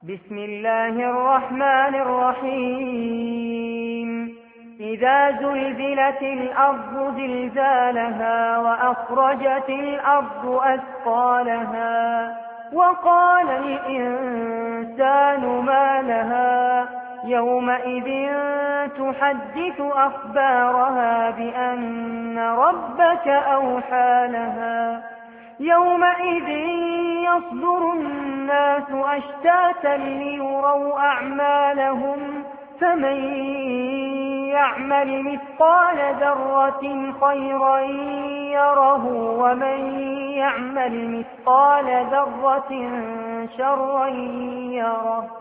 بسم الله الرحمن الرحيم إذا زلزلت الأرض زلزالها وأخرجت الأرض أثقالها وقال الإنسان ما لها يومئذ تحدث أخبارها بأن ربك أوحى لها يومئذ يصدر الناس أشتاتا ليروا أعمالهم فمن يعمل مثقال ذرة خيرا يره ومن يعمل مثقال ذرة شرا يره